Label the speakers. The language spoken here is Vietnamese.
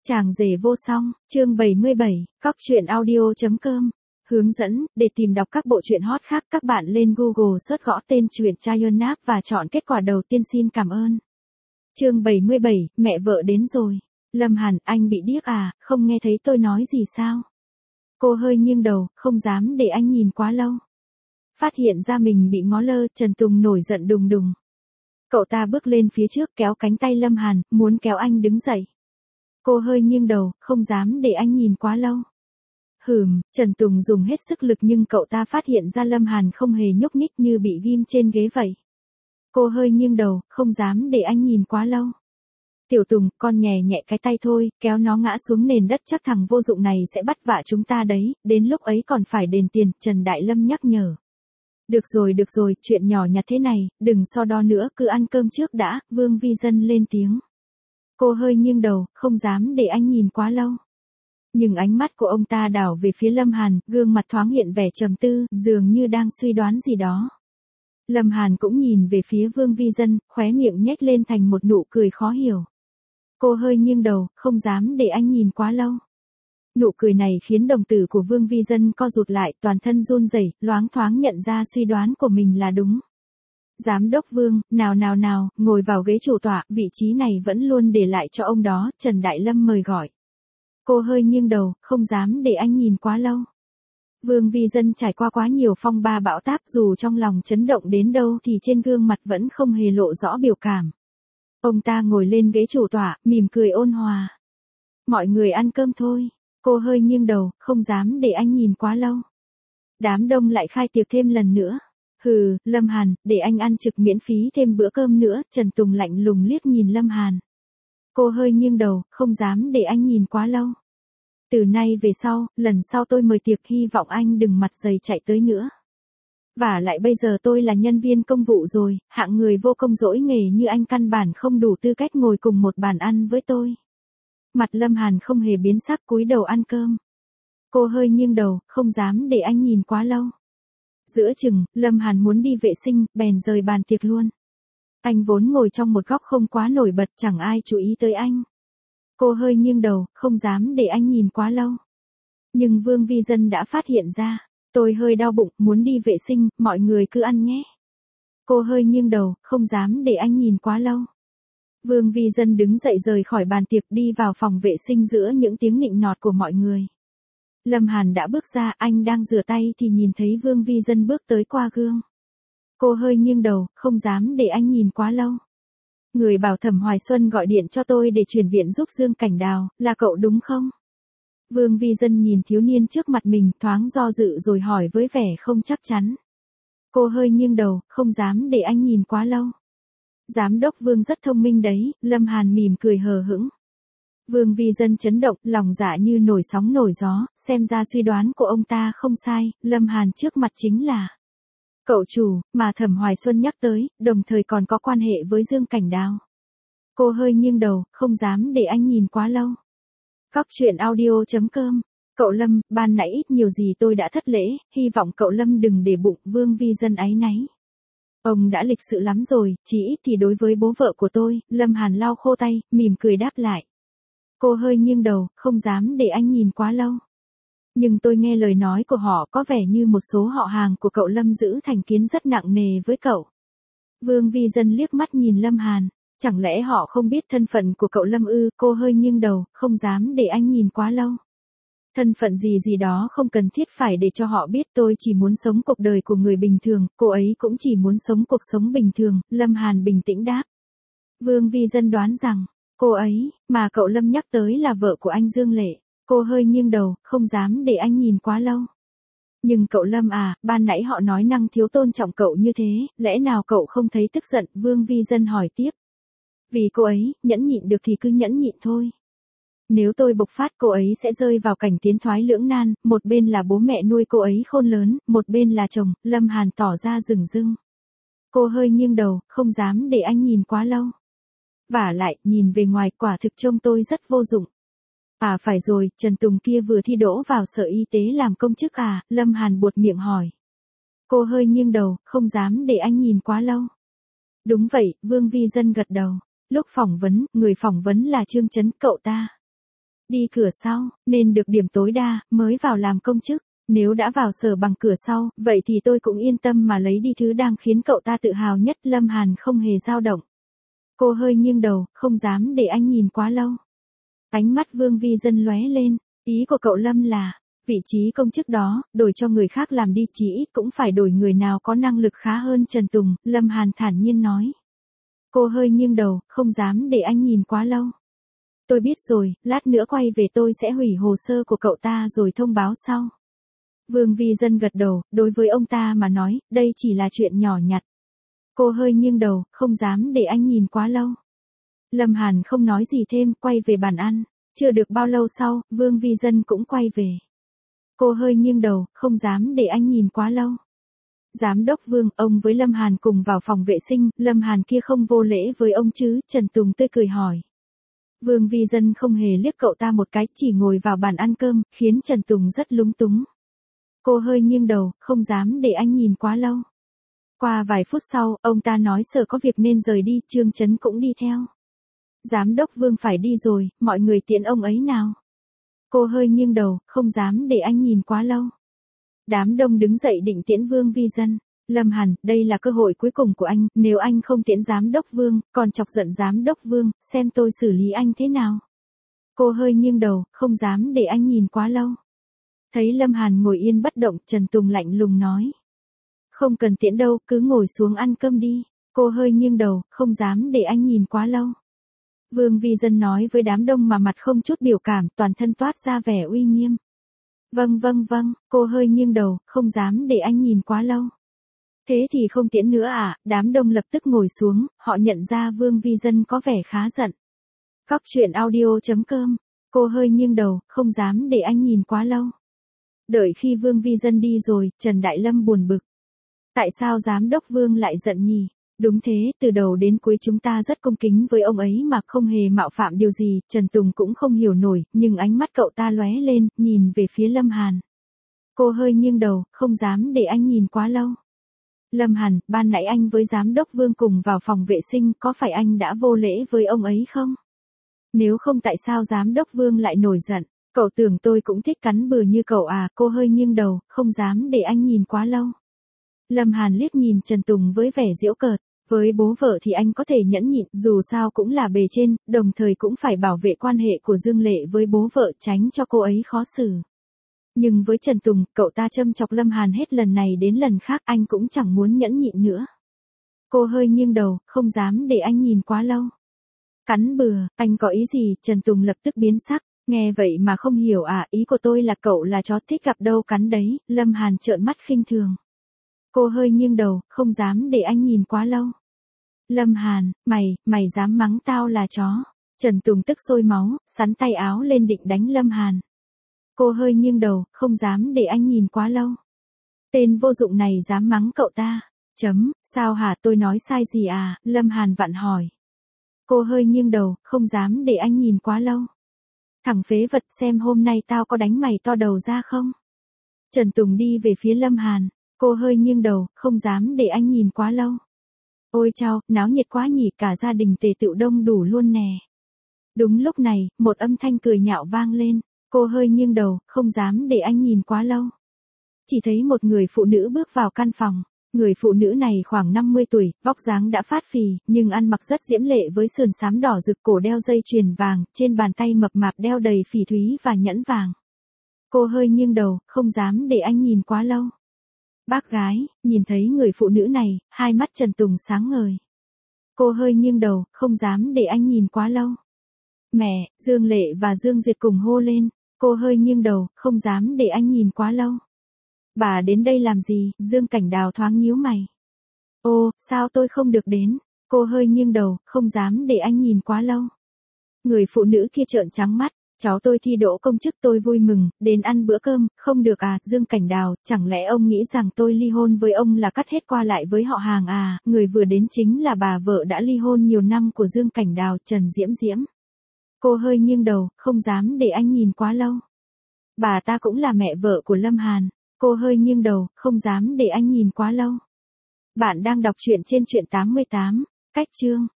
Speaker 1: Chàng rể vô song, chương 77, cóc truyện audio.com. Hướng dẫn, để tìm đọc các bộ truyện hot khác các bạn lên Google search gõ tên truyện Chayonap và chọn kết quả đầu tiên xin cảm ơn. Chương 77, mẹ vợ đến rồi. Lâm Hàn, anh bị điếc à, không nghe thấy tôi nói gì sao? Cô hơi nghiêng đầu, không dám để anh nhìn quá lâu. Phát hiện ra mình bị ngó lơ, Trần Tùng nổi giận đùng đùng. Cậu ta bước lên phía trước kéo cánh tay Lâm Hàn, muốn kéo anh đứng dậy. Cô hơi nghiêng đầu, không dám để anh nhìn quá lâu. Trần Tùng dùng hết sức lực nhưng cậu ta phát hiện ra Lâm Hàn không hề nhúc nhích như bị ghim trên ghế vậy. Cô hơi nghiêng đầu, không dám để anh nhìn quá lâu. Tiểu Tùng, con nhẹ nhẹ cái tay thôi, kéo nó ngã xuống nền đất chắc thằng vô dụng này sẽ bắt vạ chúng ta đấy, đến lúc ấy còn phải đền tiền, Trần Đại Lâm nhắc nhở. Được rồi, chuyện nhỏ nhặt thế này, đừng so đo nữa, cứ ăn cơm trước đã, Vương Vi Dân lên tiếng. Cô hơi nghiêng đầu, không dám để anh nhìn quá lâu. Nhưng ánh mắt của ông ta đảo về phía Lâm Hàn, gương mặt thoáng hiện vẻ trầm tư, dường như đang suy đoán gì đó. Lâm Hàn cũng nhìn về phía Vương Vi Dân, khóe miệng nhếch lên thành một nụ cười khó hiểu. Cô hơi nghiêng đầu, không dám để anh nhìn quá lâu. Nụ cười này khiến đồng tử của Vương Vi Dân co rụt lại, toàn thân run rẩy, loáng thoáng nhận ra suy đoán của mình là đúng. Giám đốc Vương, nào, ngồi vào ghế chủ tọa, vị trí này vẫn luôn để lại cho ông đó, Trần Đại Lâm mời gọi. Cô hơi nghiêng đầu, không dám để anh nhìn quá lâu. Vương Vi Dân trải qua quá nhiều phong ba bão táp, dù trong lòng chấn động đến đâu thì trên gương mặt vẫn không hề lộ rõ biểu cảm. Ông ta ngồi lên ghế chủ tọa, mỉm cười ôn hòa. Mọi người ăn cơm thôi. Cô hơi nghiêng đầu, không dám để anh nhìn quá lâu. Đám đông lại khai tiệc thêm lần nữa. Lâm Hàn, để anh ăn trực miễn phí thêm bữa cơm nữa, Trần Tùng lạnh lùng liếc nhìn Lâm Hàn. Cô hơi nghiêng đầu, không dám để anh nhìn quá lâu. Từ nay về sau, lần sau tôi mời tiệc hy vọng anh đừng mặt dày chạy tới nữa. Và lại bây giờ tôi là nhân viên công vụ rồi, hạng người vô công dỗi nghề như anh căn bản không đủ tư cách ngồi cùng một bàn ăn với tôi. Mặt Lâm Hàn không hề biến sắc, cúi đầu ăn cơm. Cô hơi nghiêng đầu, không dám để anh nhìn quá lâu. Giữa chừng, Lâm Hàn muốn đi vệ sinh, bèn rời bàn tiệc luôn. Anh vốn ngồi trong một góc không quá nổi bật, chẳng ai chú ý tới anh. Cô hơi nghiêng đầu, không dám để anh nhìn quá lâu. Nhưng Vương Vi Dân đã phát hiện ra. Tôi hơi đau bụng, muốn đi vệ sinh, mọi người cứ ăn nhé. Cô hơi nghiêng đầu, không dám để anh nhìn quá lâu. Vương Vi Dân đứng dậy rời khỏi bàn tiệc đi vào phòng vệ sinh giữa những tiếng nịnh nọt của mọi người. Lâm Hàn đã bước ra, anh đang rửa tay thì nhìn thấy Vương Vi Dân bước tới qua gương. Cô hơi nghiêng đầu, không dám để anh nhìn quá lâu. Người bảo Thẩm Hoài Xuân gọi điện cho tôi để chuyển viện giúp Dương Cảnh Đào, là cậu đúng không? Vương Vi Dân nhìn thiếu niên trước mặt mình, thoáng do dự rồi hỏi với vẻ không chắc chắn. Cô hơi nghiêng đầu, không dám để anh nhìn quá lâu. Giám đốc Vương rất thông minh đấy, Lâm Hàn mỉm cười hờ hững. Vương Vi Dân chấn động, lòng dạ như nổi sóng nổi gió, xem ra suy đoán của ông ta không sai, Lâm Hàn trước mặt chính là cậu chủ, mà Thẩm Hoài Xuân nhắc tới, đồng thời còn có quan hệ với Dương Cảnh Đào. Cô hơi nghiêng đầu, không dám để anh nhìn quá lâu. Cóc truyện audio.com. Cậu Lâm, ban nãy ít nhiều gì tôi đã thất lễ, hy vọng cậu Lâm đừng để bụng, Vương Vi Dân áy náy. Ông đã lịch sự lắm rồi, chỉ ít thì đối với bố vợ của tôi, Lâm Hàn lau khô tay, mỉm cười đáp lại. Cô hơi nghiêng đầu, không dám để anh nhìn quá lâu. Nhưng tôi nghe lời nói của họ có vẻ như một số họ hàng của cậu Lâm giữ thành kiến rất nặng nề với cậu. Vương Vi Dân liếc mắt nhìn Lâm Hàn, chẳng lẽ họ không biết thân phận của cậu Lâm ư? Cô hơi nghiêng đầu, không dám để anh nhìn quá lâu. Thân phận gì đó không cần thiết phải để cho họ biết, tôi chỉ muốn sống cuộc đời của người bình thường, cô ấy cũng chỉ muốn sống cuộc sống bình thường, Lâm Hàn bình tĩnh đáp. Vương Vi Dân đoán rằng, cô ấy, mà cậu Lâm nhắc tới là vợ của anh Dương Lệ. Cô hơi nghiêng đầu, không dám để anh nhìn quá lâu. Nhưng cậu Lâm à, ban nãy họ nói năng thiếu tôn trọng cậu như thế, lẽ nào cậu không thấy tức giận? Vương Vi Dân hỏi tiếp. Vì cô ấy, nhẫn nhịn được thì cứ nhẫn nhịn thôi. Nếu tôi bộc phát cô ấy sẽ rơi vào cảnh tiến thoái lưỡng nan, một bên là bố mẹ nuôi cô ấy khôn lớn, một bên là chồng, Lâm Hàn tỏ ra rừng rưng. Cô hơi nghiêng đầu, không dám để anh nhìn quá lâu. Vả lại, nhìn về ngoài quả thực trông tôi rất vô dụng. À phải rồi, Trần Tùng kia vừa thi đỗ vào sở y tế làm công chức à, Lâm Hàn buột miệng hỏi. Cô hơi nghiêng đầu, không dám để anh nhìn quá lâu. Đúng vậy, Vương Vi Dân gật đầu. Lúc phỏng vấn, người phỏng vấn là Trương Chấn, cậu ta. Đi cửa sau, nên được điểm tối đa, mới vào làm công chức. Nếu đã vào sở bằng cửa sau, vậy thì tôi cũng yên tâm mà lấy đi thứ đang khiến cậu ta tự hào nhất. Lâm Hàn không hề dao động. Cô hơi nghiêng đầu, không dám để anh nhìn quá lâu. Ánh mắt Vương Vi Dân lóe lên, ý của cậu Lâm là, vị trí công chức đó, đổi cho người khác làm đi, chí ít cũng phải đổi người nào có năng lực khá hơn Trần Tùng. Lâm Hàn thản nhiên nói. Cô hơi nghiêng đầu, không dám để anh nhìn quá lâu. Tôi biết rồi, lát nữa quay về tôi sẽ hủy hồ sơ của cậu ta rồi thông báo sau. Vương Vi Dân gật đầu, đối với ông ta mà nói, đây chỉ là chuyện nhỏ nhặt. Cô hơi nghiêng đầu, không dám để anh nhìn quá lâu. Lâm Hàn không nói gì thêm, quay về bàn ăn. Chưa được bao lâu sau, Vương Vi Dân cũng quay về. Cô hơi nghiêng đầu, không dám để anh nhìn quá lâu. Giám đốc Vương, ông với Lâm Hàn cùng vào phòng vệ sinh, Lâm Hàn kia không vô lễ với ông chứ? Trần Tùng tươi cười hỏi. Vương Vi Dân không hề liếc cậu ta một cái, chỉ ngồi vào bàn ăn cơm, khiến Trần Tùng rất lúng túng. Cô hơi nghiêng đầu, không dám để anh nhìn quá lâu. Qua vài phút sau, ông ta nói sở có việc nên rời đi, Trương Chấn cũng đi theo. Giám đốc Vương phải đi rồi, mọi người tiễn ông ấy nào. Cô hơi nghiêng đầu, không dám để anh nhìn quá lâu. Đám đông đứng dậy định tiễn Vương Vi Dân. Lâm Hàn, đây là cơ hội cuối cùng của anh, nếu anh không tiễn giám đốc Vương, còn chọc giận giám đốc Vương, xem tôi xử lý anh thế nào. Cô hơi nghiêng đầu, không dám để anh nhìn quá lâu. Thấy Lâm Hàn ngồi yên bất động, Trần Tùng lạnh lùng nói. Không cần tiễn đâu, cứ ngồi xuống ăn cơm đi. Cô hơi nghiêng đầu, không dám để anh nhìn quá lâu. Vương Vi Dân nói với đám đông mà mặt không chút biểu cảm, toàn thân toát ra vẻ uy nghiêm. Vâng, cô hơi nghiêng đầu, không dám để anh nhìn quá lâu. Thế thì không tiễn nữa à? Đám đông lập tức ngồi xuống, họ nhận ra Vương Vi Dân có vẻ khá giận. Cóc truyện audio.com. Cô hơi nghiêng đầu, không dám để anh nhìn quá lâu. Đợi khi Vương Vi Dân đi rồi, Trần Đại Lâm buồn bực. Tại sao giám đốc Vương lại giận nhỉ? Đúng thế, từ đầu đến cuối chúng ta rất cung kính với ông ấy mà không hề mạo phạm điều gì. Trần Tùng cũng không hiểu nổi, nhưng ánh mắt cậu ta lóe lên, nhìn về phía Lâm Hàn. Cô hơi nghiêng đầu, không dám để anh nhìn quá lâu. Lâm Hàn, ban nãy anh với giám đốc Vương cùng vào phòng vệ sinh, có phải anh đã vô lễ với ông ấy không? Nếu không tại sao giám đốc Vương lại nổi giận? Cậu tưởng tôi cũng thích cắn bừa như cậu à? Cô hơi nghiêng đầu, không dám để anh nhìn quá lâu. Lâm Hàn liếc nhìn Trần Tùng với vẻ giễu cợt. Với bố vợ thì anh có thể nhẫn nhịn, dù sao cũng là bề trên, đồng thời cũng phải bảo vệ quan hệ của Dương Lệ với bố vợ, tránh cho cô ấy khó xử. Nhưng với Trần Tùng, cậu ta châm chọc Lâm Hàn hết lần này đến lần khác, anh cũng chẳng muốn nhẫn nhịn nữa. Cô hơi nghiêng đầu, không dám để anh nhìn quá lâu. Cắn bừa, anh có ý gì? Trần Tùng lập tức biến sắc, nghe vậy mà không hiểu à? Ý của tôi là cậu là chó thích gặp đâu cắn đấy. Lâm Hàn trợn mắt khinh thường. Cô hơi nghiêng đầu, không dám để anh nhìn quá lâu. Lâm Hàn, mày dám mắng tao là chó? Trần Tùng tức sôi máu, sắn tay áo lên định đánh Lâm Hàn. Cô hơi nghiêng đầu, không dám để anh nhìn quá lâu. Tên vô dụng này dám mắng cậu ta. Sao hả, tôi nói sai gì à? Lâm Hàn vặn hỏi. Cô hơi nghiêng đầu, không dám để anh nhìn quá lâu. Thằng phế vật, xem hôm nay tao có đánh mày to đầu ra không? Trần Tùng đi về phía Lâm Hàn. Cô hơi nghiêng đầu, không dám để anh nhìn quá lâu. Ôi chao, náo nhiệt quá nhỉ, cả gia đình tề tựu đông đủ luôn nè. Đúng lúc này, một âm thanh cười nhạo vang lên. Cô hơi nghiêng đầu, không dám để anh nhìn quá lâu. Chỉ thấy một người phụ nữ bước vào căn phòng. Người phụ nữ này khoảng 50 tuổi, vóc dáng đã phát phì, nhưng ăn mặc rất diễm lệ với sườn xám đỏ rực, cổ đeo dây chuyền vàng, trên bàn tay mập mạp đeo đầy phỉ thúy và nhẫn vàng. Cô hơi nghiêng đầu, không dám để anh nhìn quá lâu. Bác gái, nhìn thấy người phụ nữ này, hai mắt Trần Tùng sáng ngời. Cô hơi nghiêng đầu, không dám để anh nhìn quá lâu. Mẹ, Dương Lệ và Dương Duyệt cùng hô lên. Cô hơi nghiêng đầu, không dám để anh nhìn quá lâu. Bà đến đây làm gì? Dương Cảnh Đào thoáng nhíu mày. Ô, sao tôi không được đến? Cô hơi nghiêng đầu, không dám để anh nhìn quá lâu. Người phụ nữ kia trợn trắng mắt. Cháu tôi thi đỗ công chức, tôi vui mừng, đến ăn bữa cơm. Không được à? Dương Cảnh Đào, chẳng lẽ ông nghĩ rằng tôi ly hôn với ông là cắt hết qua lại với họ hàng à? Người vừa đến chính là bà vợ đã ly hôn nhiều năm của Dương Cảnh Đào, Trần Diễm Diễm. Cô hơi nghiêng đầu, không dám để anh nhìn quá lâu. Bà ta cũng là mẹ vợ của Lâm Hàn. Cô hơi nghiêng đầu, không dám để anh nhìn quá lâu. Bạn đang đọc truyện trên truyện 88, cách chương.